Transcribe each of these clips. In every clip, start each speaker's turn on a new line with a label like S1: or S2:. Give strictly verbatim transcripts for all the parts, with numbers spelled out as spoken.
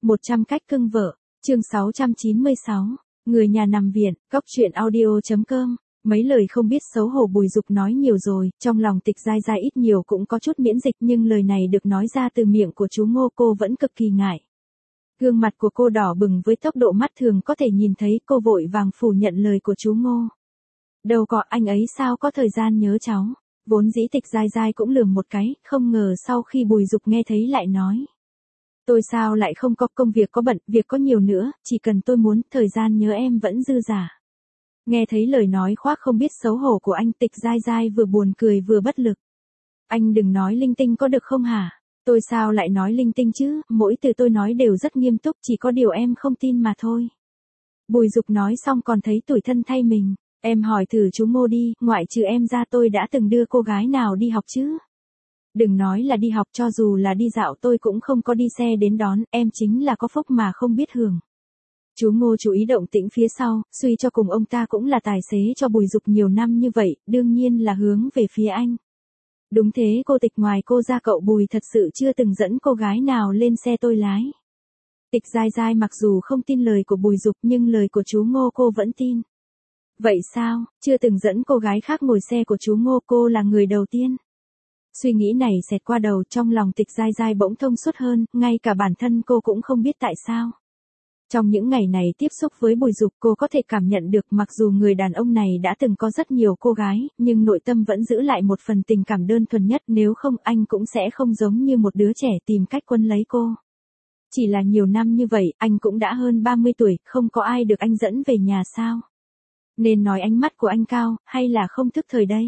S1: một trăm cách cưng vợ, chương sáu trăm chín mươi sáu, người nhà nằm viện, cóc truyện audio chấm com. Mấy lời không biết xấu hổ Bùi Dục nói nhiều rồi, trong lòng Tịch Giai Giai ít nhiều cũng có chút miễn dịch, nhưng lời này được nói ra từ miệng của chú Ngô cô vẫn cực kỳ ngại. Gương mặt của cô đỏ bừng với tốc độ mắt thường có thể nhìn thấy, cô vội vàng phủ nhận lời của chú Ngô. Đâu có, anh ấy sao có thời gian nhớ cháu. Vốn dĩ Tịch Giai Giai cũng lườm một cái, không ngờ sau khi Bùi Dục nghe thấy lại nói. Tôi sao lại không có, công việc có bận, việc có nhiều nữa, chỉ cần tôi muốn, thời gian nhớ em vẫn dư dả. Nghe thấy lời nói khoác không biết xấu hổ của anh, Tịch Giai Giai vừa buồn cười vừa bất lực. Anh đừng nói linh tinh có được không hả? Tôi sao lại nói linh tinh chứ, mỗi từ tôi nói đều rất nghiêm túc, chỉ có điều em không tin mà thôi. Bùi Dục nói xong còn thấy tủi thân thay mình. Em hỏi thử chú Ngô đi, ngoại trừ em ra tôi đã từng đưa cô gái nào đi học chứ? Đừng nói là đi học, cho dù là đi dạo tôi cũng không có đi xe đến đón, em chính là có phúc mà không biết hưởng. Chú Ngô chú ý động tĩnh phía sau, suy cho cùng ông ta cũng là tài xế cho Bùi Dục nhiều năm như vậy, đương nhiên là hướng về phía anh. Đúng thế cô Tịch, ngoài cô ra cậu Bùi thật sự chưa từng dẫn cô gái nào lên xe tôi lái. Tịch Giai Giai mặc dù không tin lời của Bùi Dục nhưng lời của chú Ngô cô vẫn tin. Vậy sao, chưa từng dẫn cô gái khác ngồi xe của chú Ngô, cô là người đầu tiên. Suy nghĩ này xẹt qua đầu, trong lòng Tịch Giai Giai bỗng thông suốt hơn, ngay cả bản thân cô cũng không biết tại sao. Trong những ngày này tiếp xúc với Bùi Dục, cô có thể cảm nhận được mặc dù người đàn ông này đã từng có rất nhiều cô gái, nhưng nội tâm vẫn giữ lại một phần tình cảm đơn thuần nhất, nếu không anh cũng sẽ không giống như một đứa trẻ tìm cách quấn lấy cô. Chỉ là nhiều năm như vậy, anh cũng đã hơn ba mươi tuổi, không có ai được anh dẫn về nhà sao? Nên nói ánh mắt của anh cao, hay là không thức thời đây?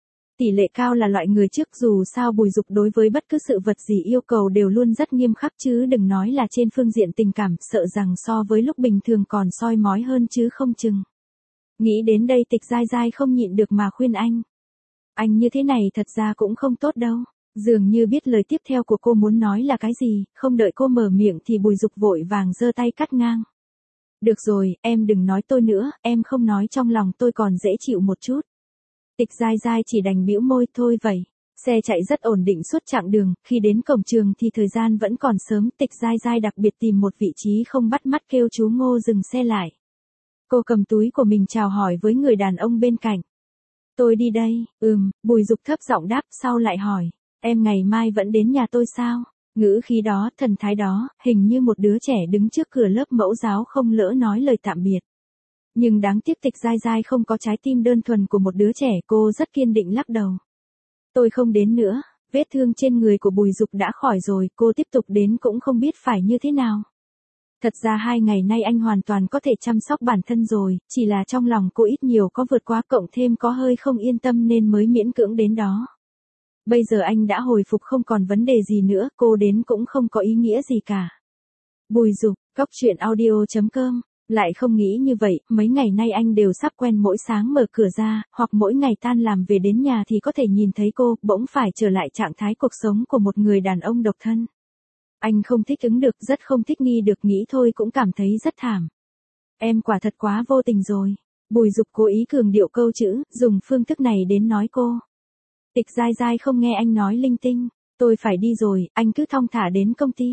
S1: Tỷ lệ cao là loại người trước, dù sao Bùi Dục đối với bất cứ sự vật gì yêu cầu đều luôn rất nghiêm khắc, chứ đừng nói là trên phương diện tình cảm, sợ rằng so với lúc bình thường còn soi mói hơn chứ không chừng. Nghĩ đến đây Tịch Giai Giai không nhịn được mà khuyên anh. Anh như thế này thật ra cũng không tốt đâu. Dường như biết lời tiếp theo của cô muốn nói là cái gì, không đợi cô mở miệng thì Bùi Dục vội vàng giơ tay cắt ngang. Được rồi, em đừng nói tôi nữa, em không nói trong lòng tôi còn dễ chịu một chút. Tịch Giai Giai chỉ đành bĩu môi, thôi vậy. Xe chạy rất ổn định suốt chặng đường, khi đến cổng trường thì thời gian vẫn còn sớm, Tịch Giai Giai đặc biệt tìm một vị trí không bắt mắt kêu chú Ngô dừng xe lại. Cô cầm túi của mình chào hỏi với người đàn ông bên cạnh. Tôi đi đây, ừm, Bùi Dục thấp giọng đáp, sau lại hỏi, em ngày mai vẫn đến nhà tôi sao? Ngữ khí đó, thần thái đó, hình như một đứa trẻ đứng trước cửa lớp mẫu giáo không lỡ nói lời tạm biệt. Nhưng đáng tiếc Tịch Giai Giai không có trái tim đơn thuần của một đứa trẻ, cô rất kiên định lắc đầu. Tôi không đến nữa, vết thương trên người của Bùi Dục đã khỏi rồi, cô tiếp tục đến cũng không biết phải như thế nào. Thật ra hai ngày nay anh hoàn toàn có thể chăm sóc bản thân rồi, chỉ là trong lòng cô ít nhiều có vượt quá, cộng thêm có hơi không yên tâm nên mới miễn cưỡng đến đó. Bây giờ anh đã hồi phục không còn vấn đề gì nữa, cô đến cũng không có ý nghĩa gì cả. Bùi Dục, cóc truyện audio chấm com. Lại không nghĩ như vậy, mấy ngày nay anh đều sắp quen mỗi sáng mở cửa ra, hoặc mỗi ngày tan làm về đến nhà thì có thể nhìn thấy cô, bỗng phải trở lại trạng thái cuộc sống của một người đàn ông độc thân. Anh không thích ứng được, rất không thích nghi được, nghĩ thôi cũng cảm thấy rất thảm. Em quả thật quá vô tình rồi. Bùi Dục cố ý cường điệu câu chữ, dùng phương thức này đến nói cô. Tịch Giai Giai không nghe anh nói linh tinh, tôi phải đi rồi, anh cứ thong thả đến công ty.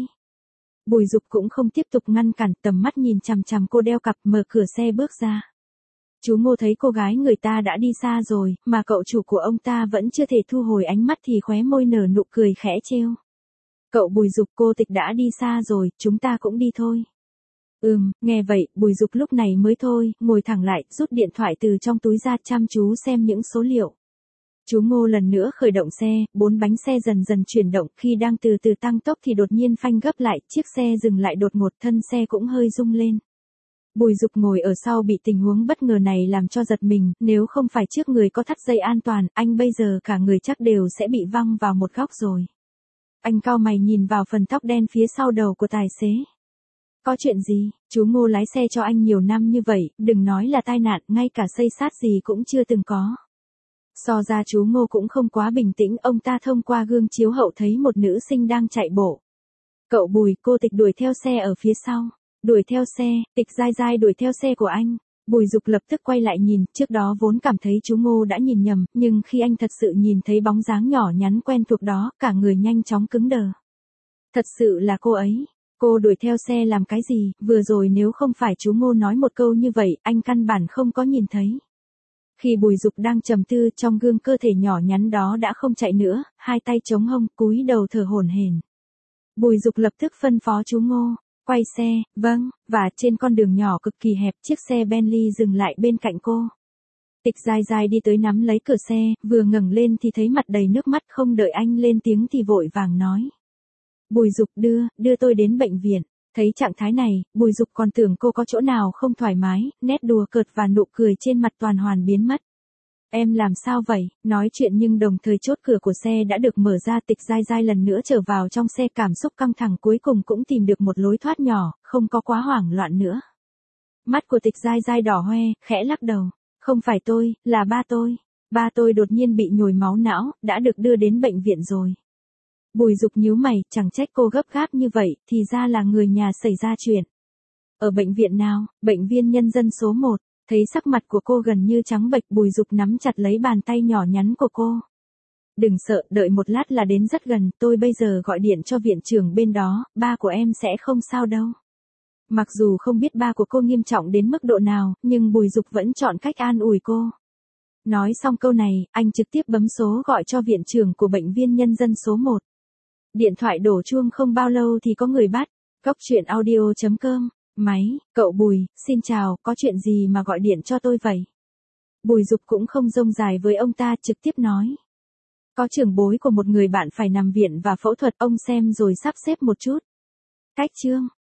S1: Bùi Dục cũng không tiếp tục ngăn cản, tầm mắt nhìn chằm chằm cô đeo cặp, mở cửa xe bước ra. Chú Ngô thấy cô gái người ta đã đi xa rồi, mà cậu chủ của ông ta vẫn chưa thể thu hồi ánh mắt thì khóe môi nở nụ cười khẽ trêu. Cậu Bùi Dục, cô Tịch đã đi xa rồi, chúng ta cũng đi thôi. Ừm, nghe vậy, Bùi Dục lúc này mới thôi, ngồi thẳng lại, rút điện thoại từ trong túi ra chăm chú xem những số liệu. Chú Ngô lần nữa khởi động xe, bốn bánh xe dần dần chuyển động, khi đang từ từ tăng tốc thì đột nhiên phanh gấp lại, chiếc xe dừng lại đột ngột, thân xe cũng hơi rung lên. Bùi Dục ngồi ở sau bị tình huống bất ngờ này làm cho giật mình, nếu không phải trước người có thắt dây an toàn, anh bây giờ cả người chắc đều sẽ bị văng vào một góc rồi. Anh cau mày nhìn vào phần tóc đen phía sau đầu của tài xế. Có chuyện gì, chú Ngô lái xe cho anh nhiều năm như vậy, đừng nói là tai nạn, ngay cả xây xát gì cũng chưa từng có. So ra chú Ngô cũng không quá bình tĩnh, ông ta thông qua gương chiếu hậu thấy một nữ sinh đang chạy bộ. Cậu Bùi, cô Tịch đuổi theo xe ở phía sau. Đuổi theo xe, Tịch Giai Giai đuổi theo xe của anh. Bùi Dục lập tức quay lại nhìn, trước đó vốn cảm thấy chú Ngô đã nhìn nhầm, nhưng khi anh thật sự nhìn thấy bóng dáng nhỏ nhắn quen thuộc đó, cả người nhanh chóng cứng đờ. Thật sự là cô ấy. Cô đuổi theo xe làm cái gì, vừa rồi nếu không phải chú Ngô nói một câu như vậy, anh căn bản không có nhìn thấy. Khi Bùi Dục đang trầm tư, trong gương cơ thể nhỏ nhắn đó đã không chạy nữa, hai tay chống hông, cúi đầu thở hổn hển. Bùi Dục lập tức phân phó chú Ngô, quay xe, vâng, và trên con đường nhỏ cực kỳ hẹp, chiếc xe Bentley dừng lại bên cạnh cô. Tịch Giai Giai đi tới nắm lấy cửa xe, vừa ngẩng lên thì thấy mặt đầy nước mắt, không đợi anh lên tiếng thì vội vàng nói. Bùi Dục đưa, đưa tôi đến bệnh viện. Thấy trạng thái này, Bùi Dục còn tưởng cô có chỗ nào không thoải mái, nét đùa cợt và nụ cười trên mặt toàn hoàn biến mất. Em làm sao vậy? Nói chuyện nhưng đồng thời chốt cửa của xe đã được mở ra. Tịch Giai Giai lần nữa trở vào trong xe, cảm xúc căng thẳng cuối cùng cũng tìm được một lối thoát nhỏ, không có quá hoảng loạn nữa. Mắt của Tịch Giai Giai đỏ hoe, khẽ lắc đầu. Không phải tôi, là ba tôi. Ba tôi đột nhiên bị nhồi máu não, đã được đưa đến bệnh viện rồi. Bùi Dục nhíu mày, chẳng trách cô gấp gáp như vậy, thì ra là người nhà xảy ra chuyện. Ở bệnh viện nào? Bệnh viện Nhân dân số một. Thấy sắc mặt của cô gần như trắng bệch, Bùi Dục nắm chặt lấy bàn tay nhỏ nhắn của cô. Đừng sợ, đợi một lát là đến rất gần, tôi bây giờ gọi điện cho viện trưởng bên đó, ba của em sẽ không sao đâu. Mặc dù không biết ba của cô nghiêm trọng đến mức độ nào, nhưng Bùi Dục vẫn chọn cách an ủi cô. Nói xong câu này, anh trực tiếp bấm số gọi cho viện trưởng của bệnh viện Nhân dân số một. Điện thoại đổ chuông không bao lâu thì có người bắt. Góc truyện audio chấm com. Máy, cậu Bùi, xin chào, có chuyện gì mà gọi điện cho tôi vậy? Bùi Dục cũng không rông dài với ông ta, trực tiếp nói. Có trưởng bối của một người bạn phải nằm viện và phẫu thuật, ông xem rồi sắp xếp một chút. Cách chương.